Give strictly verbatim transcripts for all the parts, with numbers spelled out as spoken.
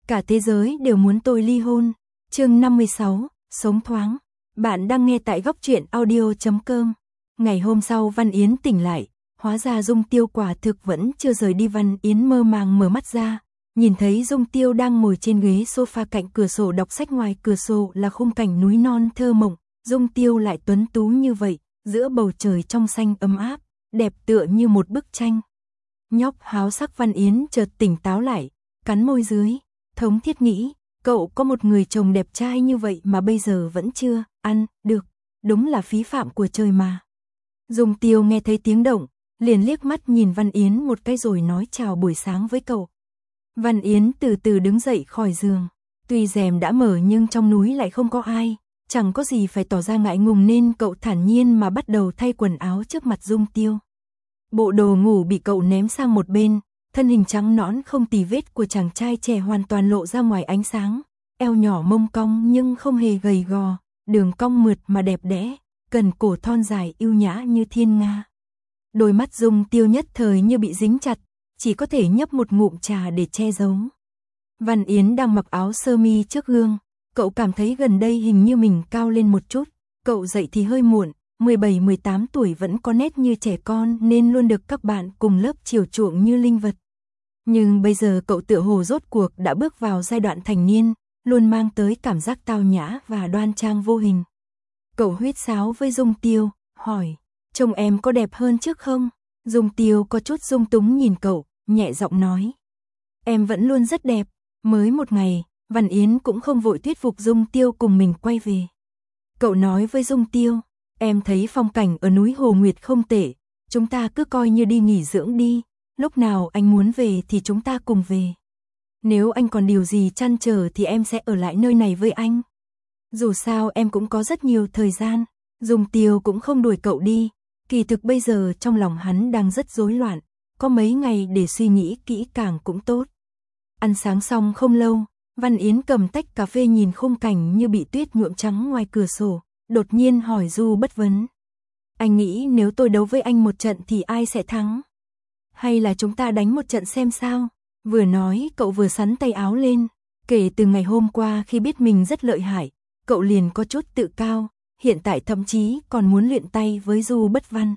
cả thế giới đều muốn tôi ly hôn. Chương năm mươi sáu, sống thoáng. Bạn đang nghe tại góc truyện audio chấm com. Ngày hôm sau Văn Yến tỉnh lại, hóa ra Dung Tiêu quả thực vẫn chưa rời đi. Văn Yến mơ màng mở mắt ra, nhìn thấy Dung Tiêu đang ngồi trên ghế sofa cạnh cửa sổ đọc sách, ngoài cửa sổ là khung cảnh núi non thơ mộng, Dung Tiêu lại tuấn tú như vậy, giữa bầu trời trong xanh ấm áp, đẹp tựa như một bức tranh. Nhóc háo sắc Văn Yến chợt tỉnh táo lại, cắn môi dưới, thống thiết nghĩ, cậu có một người chồng đẹp trai như vậy mà bây giờ vẫn chưa ăn được, đúng là phí phạm của trời mà. Dung Tiêu nghe thấy tiếng động, liền liếc mắt nhìn Văn Yến một cái rồi nói chào buổi sáng với cậu. Văn Yến từ từ đứng dậy khỏi giường, tuy rèm đã mở nhưng trong núi lại không có ai, chẳng có gì phải tỏ ra ngại ngùng nên cậu thản nhiên mà bắt đầu thay quần áo trước mặt Dung Tiêu. Bộ đồ ngủ bị cậu ném sang một bên, thân hình trắng nõn không tì vết của chàng trai trẻ hoàn toàn lộ ra ngoài ánh sáng, eo nhỏ mông cong nhưng không hề gầy gò, đường cong mượt mà đẹp đẽ, cần cổ thon dài yêu nhã như thiên nga. Đôi mắt Dung Tiêu nhất thời như bị dính chặt, chỉ có thể nhấp một ngụm trà để che giấu. Văn Yến đang mặc áo sơ mi trước gương, cậu cảm thấy gần đây hình như mình cao lên một chút, cậu dậy thì hơi muộn, mười bảy mười tám tuổi vẫn có nét như trẻ con nên luôn được các bạn cùng lớp chiều chuộng như linh vật. Nhưng bây giờ cậu tựa hồ rốt cuộc đã bước vào giai đoạn thành niên, luôn mang tới cảm giác tao nhã và đoan trang vô hình. Cậu huýt sáo với Dung Tiêu, hỏi, trông em có đẹp hơn trước không? Dung Tiêu có chút dung túng nhìn cậu, nhẹ giọng nói, em vẫn luôn rất đẹp. Mới một ngày, Văn Yến cũng không vội thuyết phục Dung Tiêu cùng mình quay về. Cậu nói với Dung Tiêu, em thấy phong cảnh ở núi Hồ Nguyệt không tệ, chúng ta cứ coi như đi nghỉ dưỡng đi, lúc nào anh muốn về thì chúng ta cùng về. Nếu anh còn điều gì trăn trở thì em sẽ ở lại nơi này với anh. Dù sao em cũng có rất nhiều thời gian. Dung Tiêu cũng không đuổi cậu đi, kỳ thực bây giờ trong lòng hắn đang rất rối loạn, có mấy ngày để suy nghĩ kỹ càng cũng tốt. Ăn sáng xong không lâu, Văn Yến cầm tách cà phê nhìn khung cảnh như bị tuyết nhuộm trắng ngoài cửa sổ, đột nhiên hỏi Du Bất Vấn. Anh nghĩ nếu tôi đấu với anh một trận thì ai sẽ thắng? Hay là chúng ta đánh một trận xem sao? Vừa nói cậu vừa xắn tay áo lên, kể từ ngày hôm qua khi biết mình rất lợi hại, cậu liền có chút tự cao, hiện tại thậm chí còn muốn luyện tay với Du Bất Văn.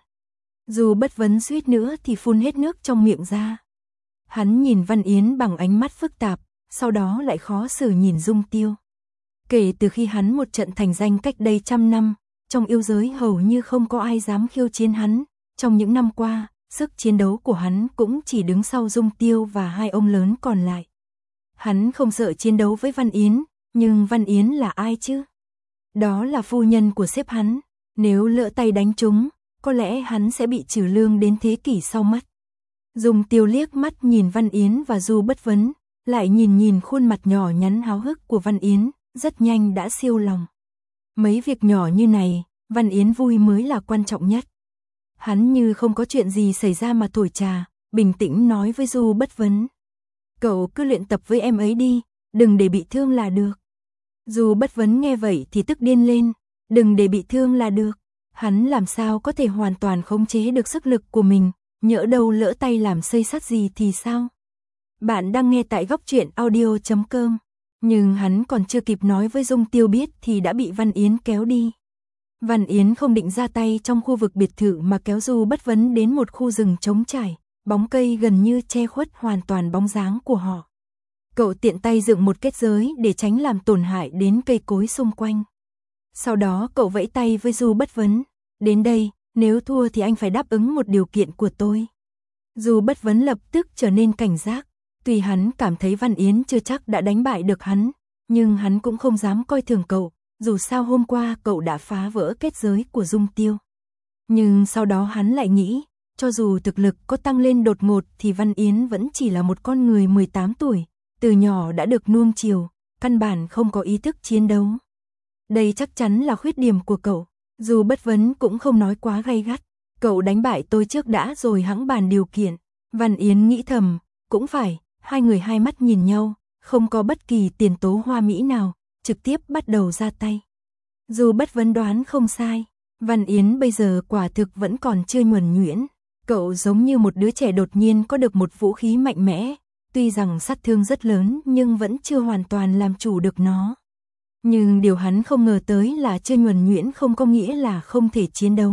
Du Bất Vấn suýt nữa thì phun hết nước trong miệng ra. Hắn nhìn Văn Yến bằng ánh mắt phức tạp, sau đó lại khó xử nhìn Dung Tiêu. Kể từ khi hắn một trận thành danh cách đây trăm năm, trong yêu giới hầu như không có ai dám khiêu chiến hắn. Trong những năm qua, sức chiến đấu của hắn cũng chỉ đứng sau Dung Tiêu và hai ông lớn còn lại. Hắn không sợ chiến đấu với Văn Yến, nhưng Văn Yến là ai chứ? Đó là phu nhân của sếp hắn, nếu lỡ tay đánh trúng, có lẽ hắn sẽ bị trừ lương đến thế kỷ sau mất. Dung Tiêu liếc mắt nhìn Văn Yến và Du Bất Vấn, lại nhìn nhìn khuôn mặt nhỏ nhắn háo hức của Văn Yến, rất nhanh đã siêu lòng. Mấy việc nhỏ như này, Văn Yến vui mới là quan trọng nhất. Hắn như không có chuyện gì xảy ra mà thổi trà, bình tĩnh nói với Du Bất Vấn. Cậu cứ luyện tập với em ấy đi, đừng để bị thương là được. Du Bất Vấn nghe vậy thì tức điên lên, đừng để bị thương là được. Hắn làm sao có thể hoàn toàn khống chế được sức lực của mình, nhỡ đâu lỡ tay làm xây sắt gì thì sao? Bạn đang nghe tại góc truyện audio chấm com. Nhưng hắn còn chưa kịp nói với Dung Tiêu biết thì đã bị Văn Yến kéo đi. Văn Yến không định ra tay trong khu vực biệt thự mà kéo Du Bất Vấn đến một khu rừng trống trải, bóng cây gần như che khuất hoàn toàn bóng dáng của họ. Cậu tiện tay dựng một kết giới để tránh làm tổn hại đến cây cối xung quanh. Sau đó cậu vẫy tay với Du Bất Vấn, đến đây, nếu thua thì anh phải đáp ứng một điều kiện của tôi. Du Bất Vấn lập tức trở nên cảnh giác, tuy hắn cảm thấy Văn Yến chưa chắc đã đánh bại được hắn, nhưng hắn cũng không dám coi thường cậu, dù sao hôm qua cậu đã phá vỡ kết giới của Dung Tiêu. Nhưng sau đó hắn lại nghĩ, cho dù thực lực có tăng lên đột ngột thì Văn Yến vẫn chỉ là một con người mười tám tuổi, từ nhỏ đã được nuông chiều, căn bản không có ý thức chiến đấu. Đây chắc chắn là khuyết điểm của cậu. Du Bất Vấn cũng không nói quá gay gắt, cậu đánh bại tôi trước đã rồi hẵng bàn điều kiện. Văn Yến nghĩ thầm, cũng phải, hai người hai mắt nhìn nhau, không có bất kỳ tiền tố hoa mỹ nào, trực tiếp bắt đầu ra tay. Du Bất Vấn đoán không sai, Văn Yến bây giờ quả thực vẫn còn chưa nhuần nhuyễn, cậu giống như một đứa trẻ đột nhiên có được một vũ khí mạnh mẽ, tuy rằng sát thương rất lớn nhưng vẫn chưa hoàn toàn làm chủ được nó. Nhưng điều hắn không ngờ tới là chơi nhuần nhuyễn không có nghĩa là không thể chiến đấu.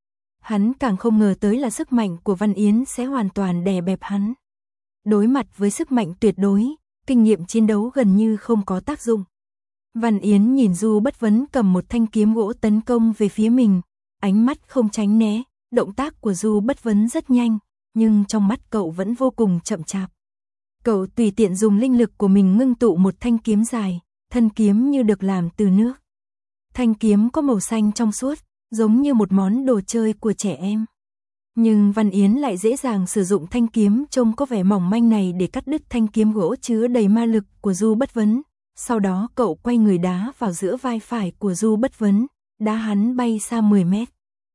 Hắn càng không ngờ tới là sức mạnh của Văn Yến sẽ hoàn toàn đè bẹp hắn. Đối mặt với sức mạnh tuyệt đối, kinh nghiệm chiến đấu gần như không có tác dụng. Văn Yến nhìn Du Bất Vấn cầm một thanh kiếm gỗ tấn công về phía mình, ánh mắt không tránh né, động tác của Du Bất Vấn rất nhanh, nhưng trong mắt cậu vẫn vô cùng chậm chạp. Cậu tùy tiện dùng linh lực của mình ngưng tụ một thanh kiếm dài, thân kiếm như được làm từ nước. Thanh kiếm có màu xanh trong suốt, giống như một món đồ chơi của trẻ em. Nhưng Văn Yến lại dễ dàng sử dụng thanh kiếm trông có vẻ mỏng manh này để cắt đứt thanh kiếm gỗ chứa đầy ma lực của Du Bất Vấn. Sau đó cậu quay người đá vào giữa vai phải của Du Bất Vấn, đá hắn bay xa mười mét.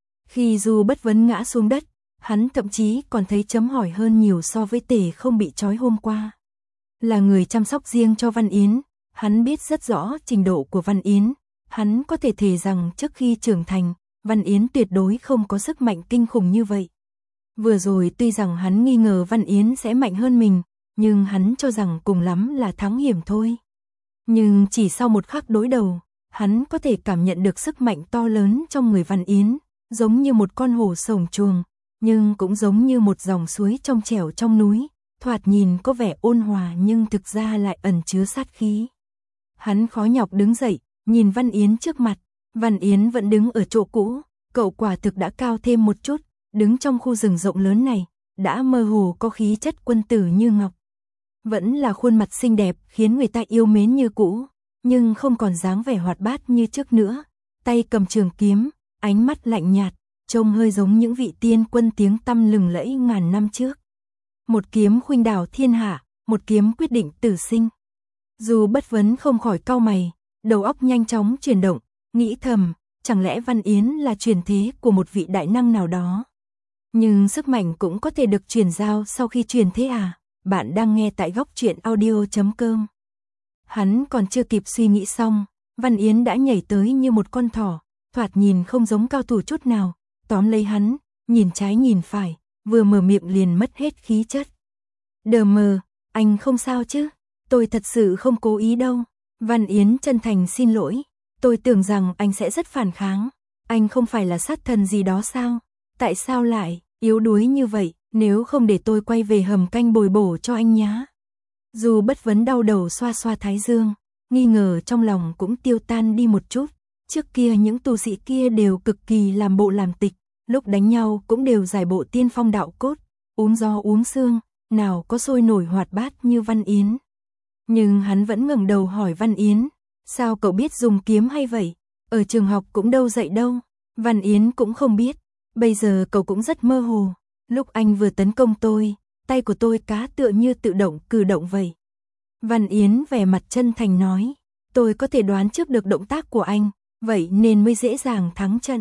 Khi Du Bất Vấn ngã xuống đất, hắn thậm chí còn thấy chấm hỏi hơn nhiều so với Tề Không bị trói hôm qua. Là người chăm sóc riêng cho Văn Yến, hắn biết rất rõ trình độ của Văn Yến. Hắn có thể thề rằng trước khi trưởng thành, Văn Yến tuyệt đối không có sức mạnh kinh khủng như vậy. Vừa rồi tuy rằng hắn nghi ngờ Văn Yến sẽ mạnh hơn mình, nhưng hắn cho rằng cùng lắm là thắng hiểm thôi. Nhưng chỉ sau một khắc đối đầu, hắn có thể cảm nhận được sức mạnh to lớn trong người Văn Yến, giống như một con hổ sổng chuồng, nhưng cũng giống như một dòng suối trong trẻo trong núi, thoạt nhìn có vẻ ôn hòa nhưng thực ra lại ẩn chứa sát khí. Hắn khó nhọc đứng dậy, nhìn Văn Yến trước mặt, Văn Yến vẫn đứng ở chỗ cũ, cậu quả thực đã cao thêm một chút, đứng trong khu rừng rộng lớn này, đã mơ hồ có khí chất quân tử như ngọc. Vẫn là khuôn mặt xinh đẹp khiến người ta yêu mến như cũ, nhưng không còn dáng vẻ hoạt bát như trước nữa, tay cầm trường kiếm, ánh mắt lạnh nhạt, trông hơi giống những vị tiên quân tiếng tăm lừng lẫy ngàn năm trước. Một kiếm khuynh đảo thiên hạ, một kiếm quyết định tử sinh. Du Bất Vấn không khỏi cau mày, đầu óc nhanh chóng chuyển động, nghĩ thầm, chẳng lẽ Văn Yến là truyền thế của một vị đại năng nào đó? Nhưng sức mạnh cũng có thể được truyền giao sau khi truyền thế à? Bạn đang nghe tại góc truyện audio chấm com. Hắn còn chưa kịp suy nghĩ xong, Văn Yến đã nhảy tới như một con thỏ, thoạt nhìn không giống cao thủ chút nào, tóm lấy hắn, nhìn trái nhìn phải, vừa mở miệng liền mất hết khí chất. Đờ mờ, anh không sao chứ? Tôi thật sự không cố ý đâu. Văn Yến chân thành xin lỗi, tôi tưởng rằng anh sẽ rất phản kháng, anh không phải là sát thần gì đó sao? Tại sao lại yếu đuối như vậy, nếu không để tôi quay về hầm canh bồi bổ cho anh nhá. Du Bất Vấn đau đầu xoa xoa thái dương, nghi ngờ trong lòng cũng tiêu tan đi một chút, trước kia những tu sĩ kia đều cực kỳ làm bộ làm tịch, lúc đánh nhau cũng đều giải bộ tiên phong đạo cốt, uống gió uống sương, nào có sôi nổi hoạt bát như Văn Yến. Nhưng hắn vẫn ngẩng đầu hỏi Văn Yến, sao cậu biết dùng kiếm hay vậy? Ở trường học cũng đâu dạy đâu. Văn Yến cũng không biết, bây giờ cậu cũng rất mơ hồ. Lúc anh vừa tấn công tôi, tay của tôi cá tựa như tự động cử động vậy. Văn Yến vẻ mặt chân thành nói, tôi có thể đoán trước được động tác của anh, vậy nên mới dễ dàng thắng trận.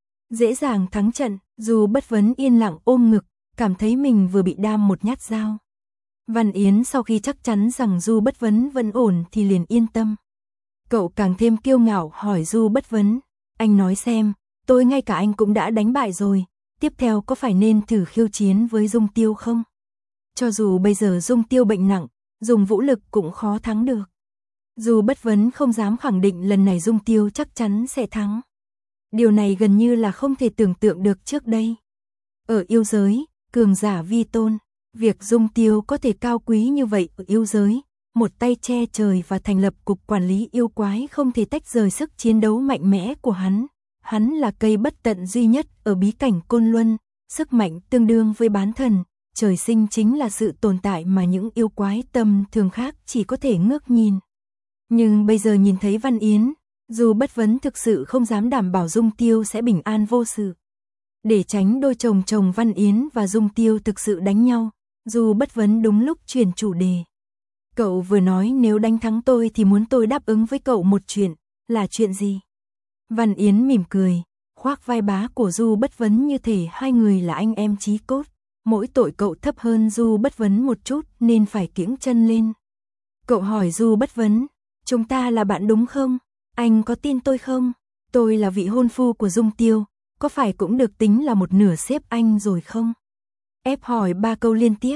Dễ dàng thắng trận, Du Bất Vấn yên lặng ôm ngực, cảm thấy mình vừa bị đam một nhát dao. Văn Yến sau khi chắc chắn rằng Du Bất Vấn vẫn ổn thì liền yên tâm. Cậu càng thêm kiêu ngạo hỏi Du Bất Vấn, anh nói xem, tôi ngay cả anh cũng đã đánh bại rồi, tiếp theo có phải nên thử khiêu chiến với Dung Tiêu không? Cho dù bây giờ Dung Tiêu bệnh nặng, dùng vũ lực cũng khó thắng được. Du Bất Vấn không dám khẳng định lần này Dung Tiêu chắc chắn sẽ thắng. Điều này gần như là không thể tưởng tượng được trước đây. Ở yêu giới, cường giả vi tôn, việc Dung Tiêu có thể cao quý như vậy ở yêu giới, một tay che trời và thành lập cục quản lý yêu quái không thể tách rời sức chiến đấu mạnh mẽ của hắn. Hắn là cây bất tận duy nhất ở bí cảnh Côn Luân, sức mạnh tương đương với bán thần, trời sinh chính là sự tồn tại mà những yêu quái tầm thường khác chỉ có thể ngước nhìn. Nhưng bây giờ nhìn thấy Văn Yến, Du Bất Vấn thực sự không dám đảm bảo Dung Tiêu sẽ bình an vô sự. Để tránh đôi chồng chồng Văn Yến và Dung Tiêu thực sự đánh nhau, Du Bất Vấn đúng lúc chuyển chủ đề. Cậu vừa nói nếu đánh thắng tôi thì muốn tôi đáp ứng với cậu một chuyện, là chuyện gì? Văn Yến mỉm cười, khoác vai bá của Du Bất Vấn như thể hai người là anh em chí cốt. Mỗi tội cậu thấp hơn Du Bất Vấn một chút nên phải kiễng chân lên. Cậu hỏi Du Bất Vấn, chúng ta là bạn đúng không? Anh có tin tôi không? Tôi là vị hôn phu của Dung Tiêu, có phải cũng được tính là một nửa xếp anh rồi không? Ép hỏi ba câu liên tiếp,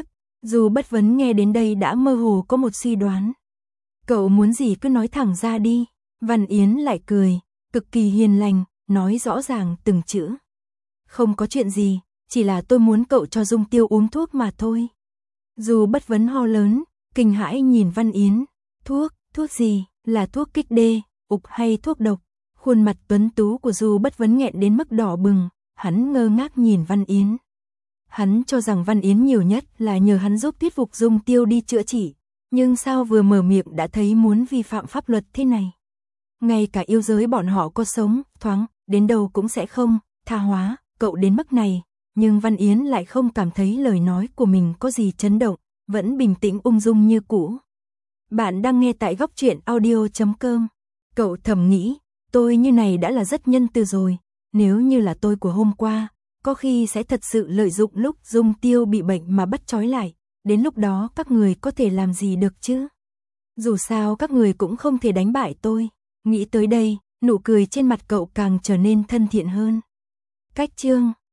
Dù Bất Vấn nghe đến đây đã mơ hồ có một suy đoán. Cậu muốn gì cứ nói thẳng ra đi. Văn Yến lại cười, cực kỳ hiền lành, nói rõ ràng từng chữ. Không có chuyện gì, chỉ là tôi muốn cậu cho Dung Tiêu uống thuốc mà thôi. Dù Bất Vấn ho lớn, kinh hãi nhìn Văn Yến. Thuốc, thuốc gì, là thuốc kích đê, ục hay thuốc độc? Khuôn mặt tuấn tú của Du Bất Vấn nghẹn đến mức đỏ bừng, hắn ngơ ngác nhìn Văn Yến. Hắn cho rằng Văn Yến nhiều nhất là nhờ hắn giúp thuyết phục Dung Tiêu đi chữa trị, nhưng sao vừa mở miệng đã thấy muốn vi phạm pháp luật thế này. Ngay cả yêu giới bọn họ có sống, thoáng, đến đâu cũng sẽ không, tha hóa, cậu đến mức này, nhưng Văn Yến lại không cảm thấy lời nói của mình có gì chấn động, vẫn bình tĩnh ung dung như cũ. Bạn đang nghe tại góc truyện audio chấm com. Cậu thầm nghĩ, tôi như này đã là rất nhân từ rồi, nếu như là tôi của hôm qua, có khi sẽ thật sự lợi dụng lúc Dung Tiêu bị bệnh mà bắt trói lại, đến lúc đó các người có thể làm gì được chứ? Dù sao các người cũng không thể đánh bại tôi. Nghĩ tới đây, nụ cười trên mặt cậu càng trở nên thân thiện hơn. Cách chương